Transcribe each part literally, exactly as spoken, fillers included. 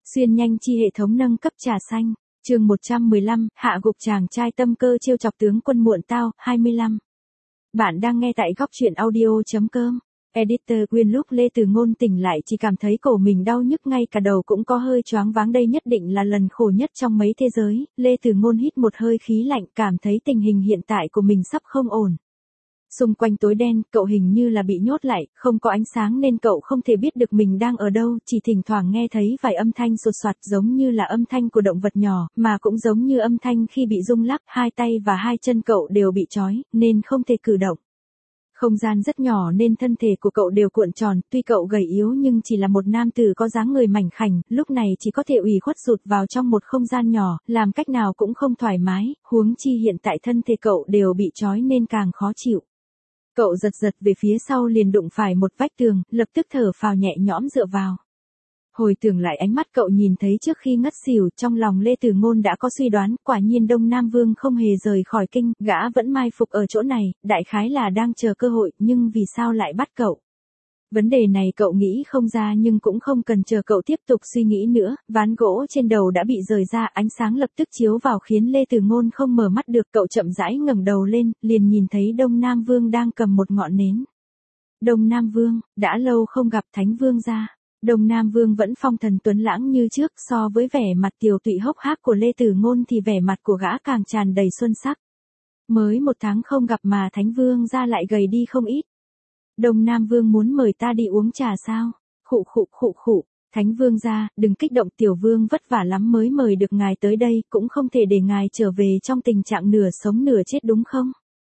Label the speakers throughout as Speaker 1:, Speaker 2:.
Speaker 1: Xuyên nhanh chi hệ thống nâng cấp trà xanh, chương một trăm mười lăm, hạ gục chàng trai tâm cơ trêu chọc tướng quân muộn tao, hai mươi lăm. Bạn đang nghe tại góc truyện audio.com. Editor Quyên lúc Lê Từ Ngôn tỉnh lại chỉ cảm thấy cổ mình đau nhức ngay cả đầu cũng có hơi choáng váng, đây nhất định là lần khổ nhất trong mấy thế giới. Lê Từ Ngôn hít một hơi khí lạnh, cảm thấy tình hình hiện tại của mình sắp không ổn. Xung quanh tối đen, cậu hình như là bị nhốt lại, không có ánh sáng nên cậu không thể biết được mình đang ở đâu, chỉ thỉnh thoảng nghe thấy vài âm thanh sột soạt giống như là âm thanh của động vật nhỏ, mà cũng giống như âm thanh khi bị rung lắc, hai tay và hai chân cậu đều bị trói, nên không thể cử động. Không gian rất nhỏ nên thân thể của cậu đều cuộn tròn, tuy cậu gầy yếu nhưng chỉ là một nam tử có dáng người mảnh khảnh, lúc này chỉ có thể ủy khuất rụt vào trong một không gian nhỏ, làm cách nào cũng không thoải mái, huống chi hiện tại thân thể cậu đều bị trói nên càng khó chịu. Cậu giật giật về phía sau liền đụng phải một vách tường, lập tức thở phào nhẹ nhõm dựa vào. Hồi tưởng lại ánh mắt cậu nhìn thấy trước khi ngất xỉu, trong lòng Lê Từ Ngôn đã có suy đoán, quả nhiên Đông Nam Vương không hề rời khỏi kinh, gã vẫn mai phục ở chỗ này, đại khái là đang chờ cơ hội, nhưng vì sao lại bắt cậu? Vấn đề này cậu nghĩ không ra nhưng cũng không cần chờ cậu tiếp tục suy nghĩ nữa, ván gỗ trên đầu đã bị rời ra, ánh sáng lập tức chiếu vào khiến Lê Từ Ngôn không mở mắt được, cậu chậm rãi ngẩng đầu lên, liền nhìn thấy Đông Nam Vương đang cầm một ngọn nến. Đông Nam Vương, đã lâu không gặp Thánh Vương gia. Đông Nam Vương vẫn phong thần tuấn lãng như trước, so với vẻ mặt tiều tụy hốc hác của Lê Từ Ngôn thì vẻ mặt của gã càng tràn đầy xuân sắc. Mới một tháng không gặp mà Thánh Vương gia lại gầy đi không ít. Đông Nam Vương muốn mời ta đi uống trà sao? Khụ khụ khụ khụ, Thánh Vương gia, đừng kích động, tiểu vương vất vả lắm mới mời được ngài tới đây, cũng không thể để ngài trở về trong tình trạng nửa sống nửa chết đúng không?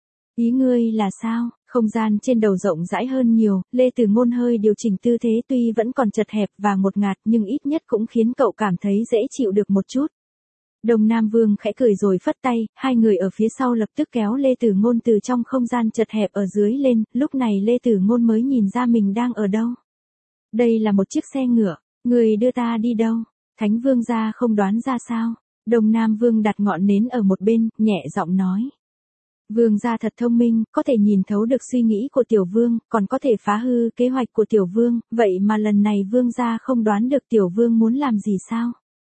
Speaker 1: Ý ngươi là sao? Không gian trên đầu rộng rãi hơn nhiều, Lê Từ Ngôn hơi điều chỉnh tư thế tuy vẫn còn chật hẹp và ngột ngạt nhưng ít nhất cũng khiến cậu cảm thấy dễ chịu được một chút. Đông Nam Vương khẽ cười rồi phất tay, hai người ở phía sau lập tức kéo Lê Từ Ngôn từ trong không gian chật hẹp ở dưới lên, lúc này Lê Từ Ngôn mới nhìn ra mình đang ở đâu. Đây là một chiếc xe ngựa, người đưa ta đi đâu? Thánh Vương gia không đoán ra sao? Đông Nam Vương đặt ngọn nến ở một bên, nhẹ giọng nói. Vương gia thật thông minh, có thể nhìn thấu được suy nghĩ của tiểu vương, còn có thể phá hư kế hoạch của tiểu vương, vậy mà lần này vương gia không đoán được tiểu vương muốn làm gì sao?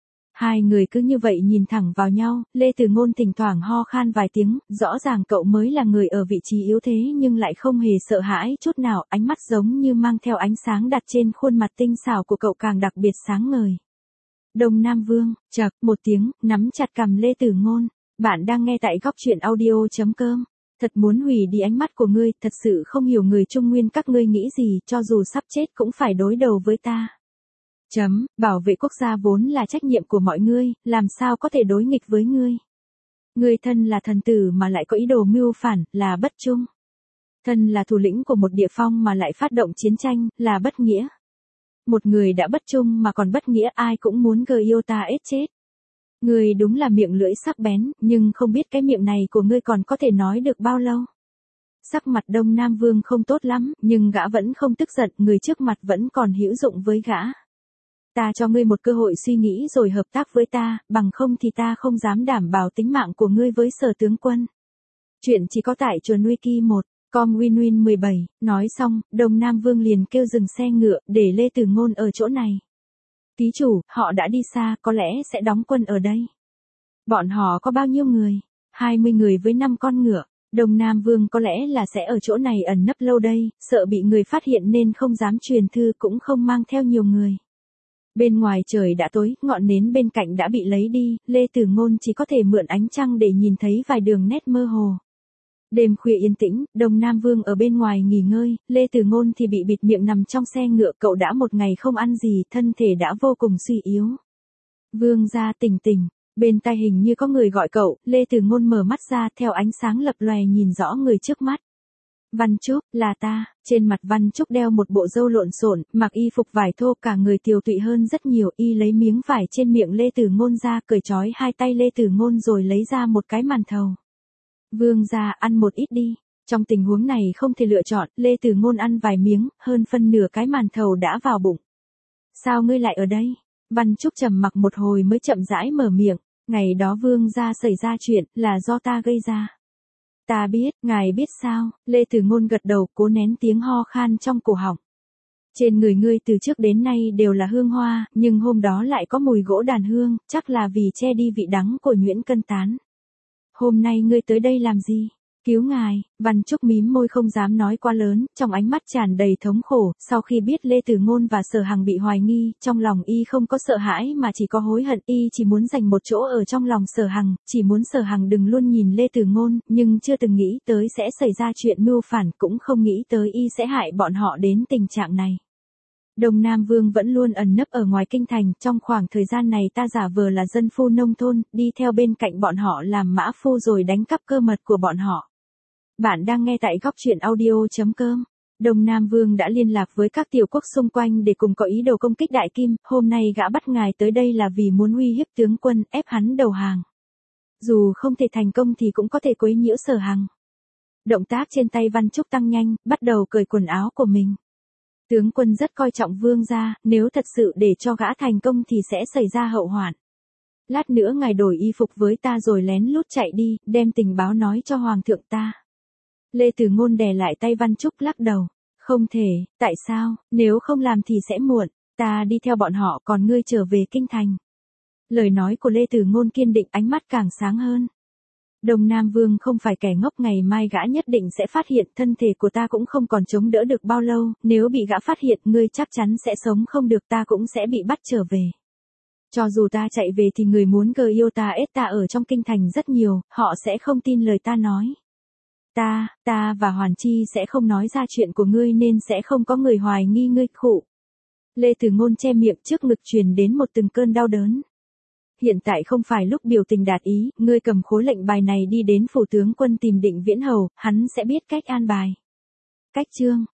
Speaker 1: Hai người cứ như vậy nhìn thẳng vào nhau, Lê Từ Ngôn thỉnh thoảng ho khan vài tiếng, rõ ràng cậu mới là người ở vị trí yếu thế nhưng lại không hề sợ hãi chút nào, ánh mắt giống như mang theo ánh sáng đặt trên khuôn mặt tinh xảo của cậu càng đặc biệt sáng ngời. Đông Nam Vương, chậc, một tiếng, nắm chặt cằm Lê Từ Ngôn. Bạn đang nghe tại góc truyện audio.com. Thật muốn hủy đi ánh mắt của ngươi, thật sự không hiểu người Trung Nguyên các ngươi nghĩ gì, cho dù sắp chết cũng phải đối đầu với ta. Chấm, bảo vệ quốc gia vốn là trách nhiệm của mọi ngươi, làm sao có thể đối nghịch với ngươi. Ngươi thân là thần tử mà lại có ý đồ mưu phản, là bất trung. Thân là thủ lĩnh của một địa phong mà lại phát động chiến tranh, là bất nghĩa. Một người đã bất trung mà còn bất nghĩa, ai cũng muốn gờ yêu ta ết chết. Ngươi đúng là miệng lưỡi sắc bén, nhưng không biết cái miệng này của ngươi còn có thể nói được bao lâu. Sắc mặt Đông Nam Vương không tốt lắm, nhưng gã vẫn không tức giận, người trước mặt vẫn còn hữu dụng với gã. Ta cho ngươi một cơ hội suy nghĩ rồi hợp tác với ta, bằng không thì ta không dám đảm bảo tính mạng của ngươi với Sở tướng quân. Chuyện chỉ có tại Chuồn Wiki một, com win win mười bảy, nói xong, Đông Nam Vương liền kêu dừng xe ngựa, để Lê Từ Ngôn ở chỗ này. Ký chủ, họ đã đi xa, có lẽ sẽ đóng quân ở đây. Bọn họ có bao nhiêu người? hai mươi người với năm con ngựa. Đông Nam Vương có lẽ là sẽ ở chỗ này ẩn nấp lâu đây, sợ bị người phát hiện nên không dám truyền thư cũng không mang theo nhiều người. Bên ngoài trời đã tối, ngọn nến bên cạnh đã bị lấy đi, Lê Từ Ngôn chỉ có thể mượn ánh trăng để nhìn thấy vài đường nét mơ hồ. Đêm khuya yên tĩnh, Đông Nam Vương ở bên ngoài nghỉ ngơi, Lê Từ Ngôn thì bị bịt miệng nằm trong xe ngựa, cậu đã một ngày không ăn gì, thân thể đã vô cùng suy yếu. Vương gia tỉnh tỉnh, bên tai hình như có người gọi cậu, Lê Từ Ngôn mở mắt ra, theo ánh sáng lập lòe nhìn rõ người trước mắt. Văn Trúc, là ta, trên mặt Văn Trúc đeo một bộ râu lộn xộn, mặc y phục vải thô, cả người tiều tụy hơn rất nhiều, y lấy miếng vải trên miệng Lê Từ Ngôn ra, cởi trói hai tay Lê Từ Ngôn rồi lấy ra một cái màn thầu. Vương gia, ăn một ít đi. Trong tình huống này không thể lựa chọn, Lê Từ Ngôn ăn vài miếng, hơn phân nửa cái màn thầu đã vào bụng. Sao ngươi lại ở đây? Văn Trúc trầm mặc một hồi mới chậm rãi mở miệng, ngày đó vương gia xảy ra chuyện, là do ta gây ra. Ta biết, ngài biết sao? Lê Từ Ngôn gật đầu, cố nén tiếng ho khan trong cổ họng. Trên người ngươi từ trước đến nay đều là hương hoa, nhưng hôm đó lại có mùi gỗ đàn hương, chắc là vì che đi vị đắng của nhuyễn cân tán. Hôm nay ngươi tới đây làm gì? Cứu ngài, Văn Trúc mím môi không dám nói quá lớn, trong ánh mắt tràn đầy thống khổ, sau khi biết Lê Tử Ngôn và Sở Hằng bị hoài nghi, trong lòng y không có sợ hãi mà chỉ có hối hận, y chỉ muốn dành một chỗ ở trong lòng Sở Hằng, chỉ muốn Sở Hằng đừng luôn nhìn Lê Tử Ngôn, nhưng chưa từng nghĩ tới sẽ xảy ra chuyện mưu phản, cũng không nghĩ tới y sẽ hại bọn họ đến tình trạng này. Đông Nam Vương vẫn luôn ẩn nấp ở ngoài kinh thành, trong khoảng thời gian này ta giả vờ là dân phu nông thôn, đi theo bên cạnh bọn họ làm mã phu rồi đánh cắp cơ mật của bọn họ. Bạn đang nghe tại góc truyện audio.com. Đông Nam Vương đã liên lạc với các tiểu quốc xung quanh để cùng có ý đồ công kích Đại Kim, hôm nay gã bắt ngài tới đây là vì muốn uy hiếp tướng quân, ép hắn đầu hàng. Dù không thể thành công thì cũng có thể quấy nhiễu Sở Hằng. Động tác trên tay Văn Trúc tăng nhanh, bắt đầu cởi quần áo của mình. Tướng quân rất coi trọng Vương gia, nếu thật sự để cho gã thành công thì sẽ xảy ra hậu hoạn. Lát nữa ngài đổi y phục với ta rồi lén lút chạy đi, đem tình báo nói cho Hoàng thượng ta. Lê Tử Ngôn đè lại tay Văn Trúc lắc đầu. Không thể, tại sao, nếu không làm thì sẽ muộn, ta đi theo bọn họ còn ngươi trở về kinh thành. Lời nói của Lê Tử Ngôn kiên định, ánh mắt càng sáng hơn. Đông Nam Vương không phải kẻ ngốc, ngày mai gã nhất định sẽ phát hiện, thân thể của ta cũng không còn chống đỡ được bao lâu, nếu bị gã phát hiện ngươi chắc chắn sẽ sống không được, ta cũng sẽ bị bắt trở về. Cho dù ta chạy về thì người muốn gờ yêu ta ết ta ở trong kinh thành rất nhiều, họ sẽ không tin lời ta nói. Ta, ta và Hoàn Chi sẽ không nói ra chuyện của ngươi nên sẽ không có người hoài nghi ngươi. Khụ. Lê Tử Ngôn che miệng, trước ngực truyền đến một từng cơn đau đớn. Hiện tại không phải lúc biểu tình đạt ý, ngươi cầm khối lệnh bài này đi đến phủ tướng quân tìm Định Viễn Hầu, hắn sẽ biết cách an bài. Cách chương,